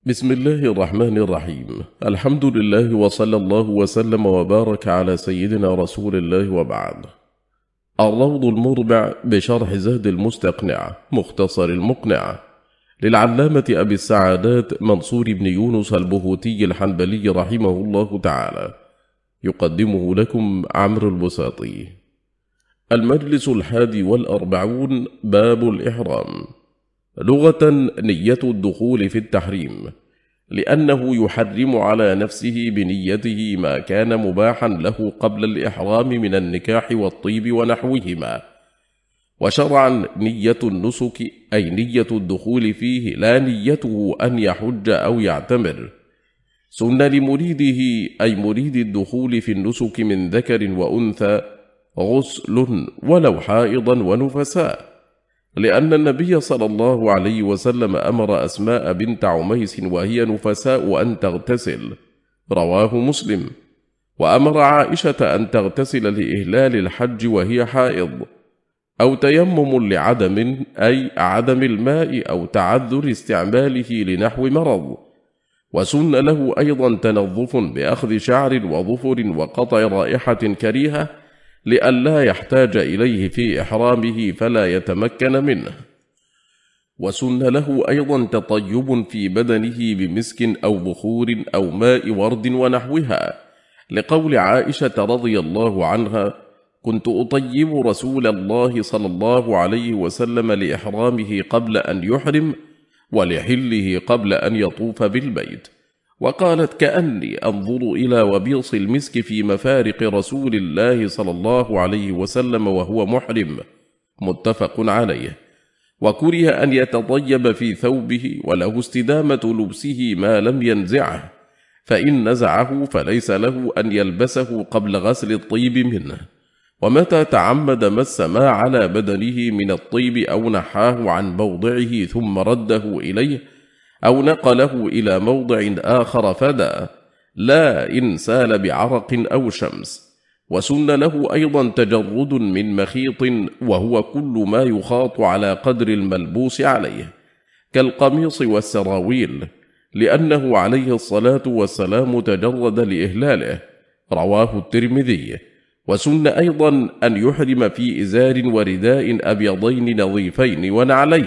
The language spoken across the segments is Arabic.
بسم الله الرحمن الرحيم. الحمد لله وصلى الله وسلم وبارك على سيدنا رسول الله وبعد. الروض المربع بشرح زاد المستقنع مختصر المقنع للعلامة أبي السعادات منصور بن يونس البهوتي الحنبلي رحمه الله تعالى، يقدمه لكم عمرو البساطي. المجلس 41 باب الإحرام. لغة نية الدخول في التحريم، لأنه يحرم على نفسه بنيته ما كان مباحا له قبل الإحرام من النكاح والطيب ونحوهما. وشرعا نية النسك أي نية الدخول فيه، لا نيته أن يحج أو يعتمر. سن لمريده أي مريد الدخول في النسك من ذكر وأنثى غسل ولو حائضا ونفساء، لأن النبي صلى الله عليه وسلم أمر أسماء بنت عميس وهي نفساء أن تغتسل، رواه مسلم. وأمر عائشة أن تغتسل لإهلال الحج وهي حائض، أو تيمم لعدم أي عدم الماء أو تعذر استعماله لنحو مرض. وسن له أيضا تنظف بأخذ شعر وظفر وقطع رائحة كريهة لئلا يحتاج إليه في إحرامه فلا يتمكن منه. وسن له أيضا تطيب في بدنه بمسك أو بخور أو ماء ورد ونحوها، لقول عائشة رضي الله عنها: كنت أطيب رسول الله صلى الله عليه وسلم لإحرامه قبل أن يحرم ولحله قبل أن يطوف بالبيت. وقالت: كأني أنظر إلى وبيص المسك في مفارق رسول الله صلى الله عليه وسلم وهو محرم، متفق عليه. وكره أن يتطيب في ثوبه، وله استدامة لبسه ما لم ينزعه، فإن نزعه فليس له أن يلبسه قبل غسل الطيب منه. ومتى تعمد مس ما على بدنه من الطيب أو نحاه عن موضعه ثم رده إليه أو نقله إلى موضع آخر فدا، لا إن سال بعرق أو شمس. وسن له أيضا تجرد من مخيط، وهو كل ما يخاط على قدر الملبوس عليه كالقميص والسراويل، لأنه عليه الصلاة والسلام تجرد لإهلاله، رواه الترمذي. وسن أيضا أن يحرم في إزار ورداء أبيضين نظيفين ونعلين،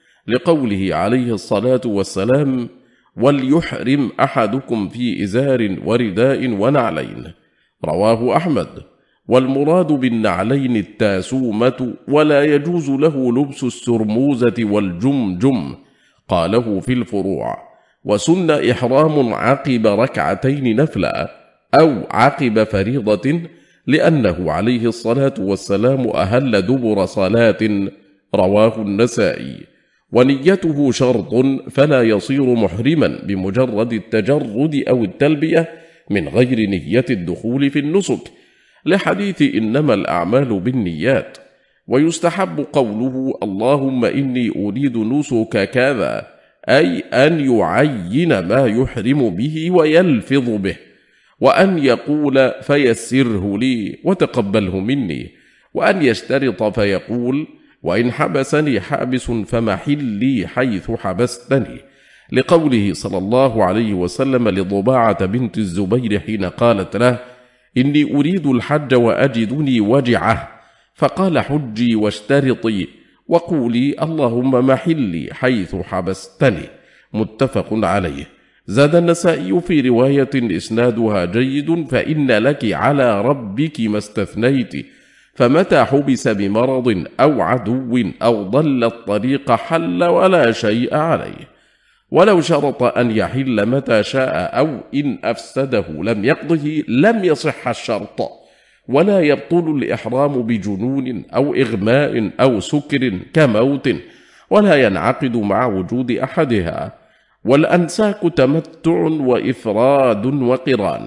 لقوله عليه الصلاة والسلام: وليحرم أحدكم في إزار ورداء ونعلين، رواه أحمد. والمراد بالنعلين التاسومة، ولا يجوز له لبس السرموزة والجمجم، قاله في الفروع. وسن إحرام عقب ركعتين نفلا أو عقب فريضة، لأنه عليه الصلاة والسلام أهل دبر صلاة، رواه النسائي. ونيته شرط، فلا يصير محرما بمجرد التجرد أو التلبية من غير نية الدخول في النسك، لحديث إنما الأعمال بالنيات. ويستحب قوله: اللهم إني أريد نسك كذا، أي أن يعين ما يحرم به ويلفظ به، وأن يقول: فيسره لي وتقبله مني، وأن يشترط فيقول: وإن حبسني حابس فمحلي حيث حبستني، لقوله صلى الله عليه وسلم لضباعة بنت الزبير حين قالت له: إني أريد الحج وأجدني وجعه، فقال: حجي واشترطي وقولي اللهم محلي حيث حبستني، متفق عليه. زاد النسائي في رواية إسنادها جيد: فإن لك على ربك ما استثنيت، فمتى حبس بمرض أو عدو أو ضل الطريق حل ولا شيء عليه. ولو شرط أن يحل متى شاء أو إن أفسده لم يقضه لم يصح الشرط، ولا يبطل الإحرام بجنون أو إغماء أو سكر كموت، ولا ينعقد مع وجود أحدها. والأنساك تمتع وإفراد وقران،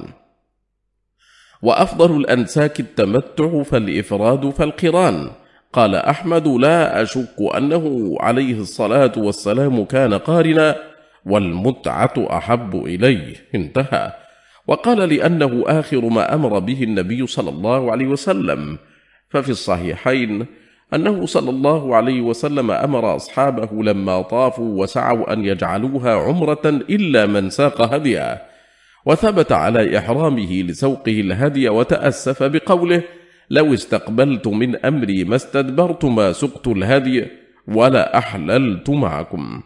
وأفضل الأنساك التمتع فالإفراد فالقران. قال أحمد: لا أشك أنه عليه الصلاة والسلام كان قارنا، والمتعة أحب إليه، انتهى. وقال: لأنه آخر ما أمر به النبي صلى الله عليه وسلم. ففي الصحيحين أنه صلى الله عليه وسلم أمر أصحابه لما طافوا وسعوا أن يجعلوها عمرة إلا من ساق هديا، وثبت على إحرامه لسوقه الهدي، وتأسف بقوله: لو استقبلت من أمري ما استدبرت ما سقت الهدي ولا أحللت معكم.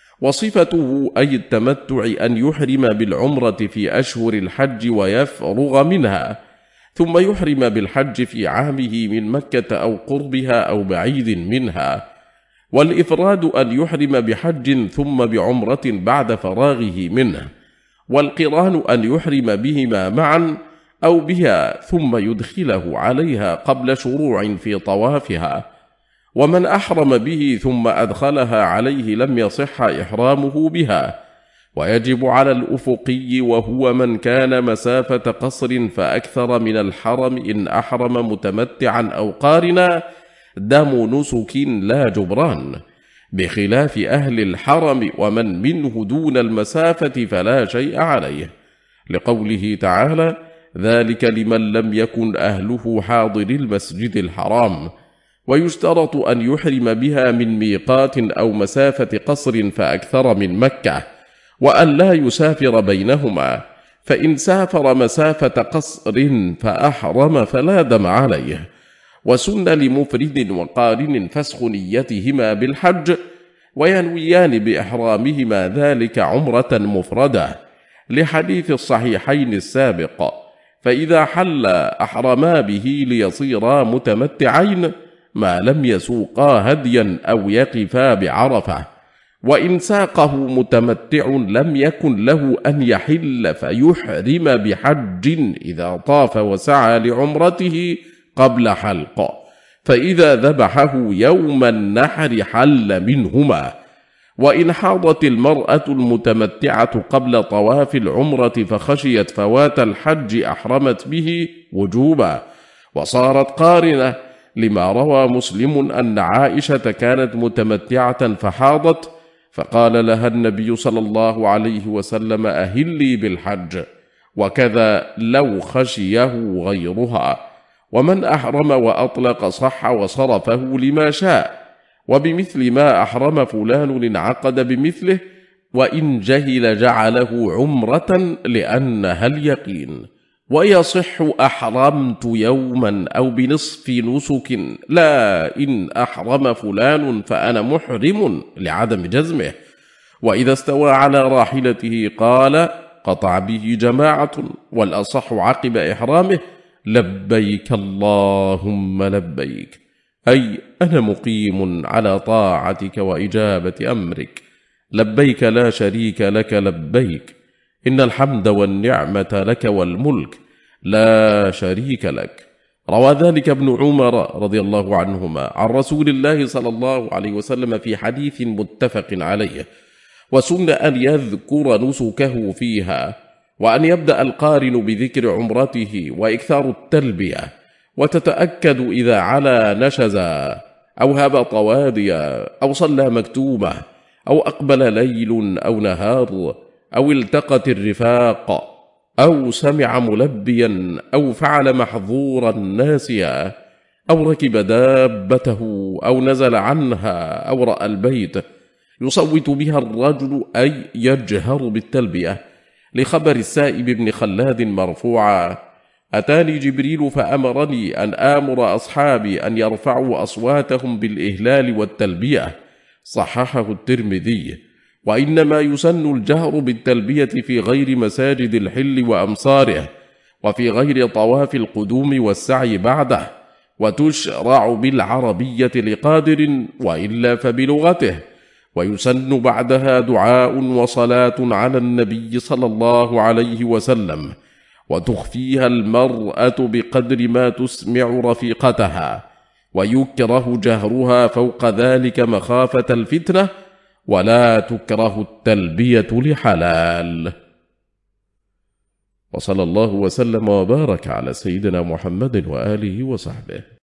وصفته أي التمتع أن يحرم بالعمرة في أشهر الحج ويفرغ منها، ثم يحرم بالحج في عامه من مكة أو قربها أو بعيد منها. والإفراد أن يحرم بحج ثم بعمرة بعد فراغه منه. والقران أن يحرم بهما معا أو بها ثم يدخله عليها قبل شروع في طوافها. ومن أحرم به ثم أدخلها عليه لم يصح إحرامه بها. ويجب على الأفقي وهو من كان مسافة قصر فأكثر من الحرم إن أحرم متمتعا أو قارنا دم نسك لا جبران، بخلاف أهل الحرم ومن منه دون المسافة فلا شيء عليه، لقوله تعالى: ذلك لمن لم يكن أهله حاضر المسجد الحرام. ويشترط أن يحرم بها من ميقات أو مسافة قصر فأكثر من مكة، وأن لا يسافر بينهما، فإن سافر مسافة قصر فأحرم فلا دم عليه. وسن لمفرد وقارن فسخ نيتهما بالحج، وينويان بإحرامهما ذلك عمرة مفردة، لحديث الصحيحين السابق: فإذا حل أحرما به ليصيرا متمتعين ما لم يسوقا هديا أو يقفا بعرفة. وإن ساقه متمتع لم يكن له أن يحل فيحرم بحج إذا طاف وسعى لعمرته قبل حلق، فإذا ذبحه يوم النحر حل منهما. وإن حاضت المرأة المتمتعة قبل طواف العمرة فخشيت فوات الحج أحرمت به وجوبا، وصارت قارنة، لما روى مسلم أن عائشة كانت متمتعة فحاضت، فقال لها النبي صلى الله عليه وسلم: أهلي بالحج. وكذا لو خشيه غيرها. ومن أحرم وأطلق صح وصرفه لما شاء، وبمثل ما أحرم فلان انعقد بمثله، وإن جهل جعله عمرة لأنها اليقين. ويصح أحرمت يوما أو بنصف نسك، لا إن أحرم فلان فأنا محرم لعدم جزمه. وإذا استوى على راحلته قال قطع به جماعة، والأصح عقب إحرامه: لبيك اللهم لبيك، أي أنا مقيم على طاعتك وإجابة أمرك، لبيك لا شريك لك لبيك، إن الحمد والنعمة لك والملك لا شريك لك. روى ذلك ابن عمر رضي الله عنهما عن رسول الله صلى الله عليه وسلم في حديث متفق عليه. وسن أن يذكر نسكه فيها، وأن يبدأ القارن بذكر عمرته وإكثار التلبية، وتتأكد إذا علا نشزا أو هبط واديا أو صلى مكتومة أو أقبل ليل أو نهار أو التقت الرفاق أو سمع ملبيا أو فعل محظورا ناسيا أو ركب دابته أو نزل عنها أو رأى البيت، يصوت بها الرجل أي يجهر بالتلبية، لخبر السائب بن خلاد مرفوعا: أتاني جبريل فأمرني أن آمر أصحابي أن يرفعوا أصواتهم بالإهلال والتلبية، صححه الترمذي. وإنما يسن الجهر بالتلبية في غير مساجد الحل وأمصاره، وفي غير طواف القدوم والسعي بعده، وتشرع بالعربية لقادر وإلا فبلغته. ويسن بعدها دعاء وصلاة على النبي صلى الله عليه وسلم، وتخفيها المرأة بقدر ما تسمع رفيقتها، ويكره جهرها فوق ذلك مخافة الفتنة، ولا تكره التلبية لحلال. وصلى الله وسلم وبارك على سيدنا محمد وآله وصحبه.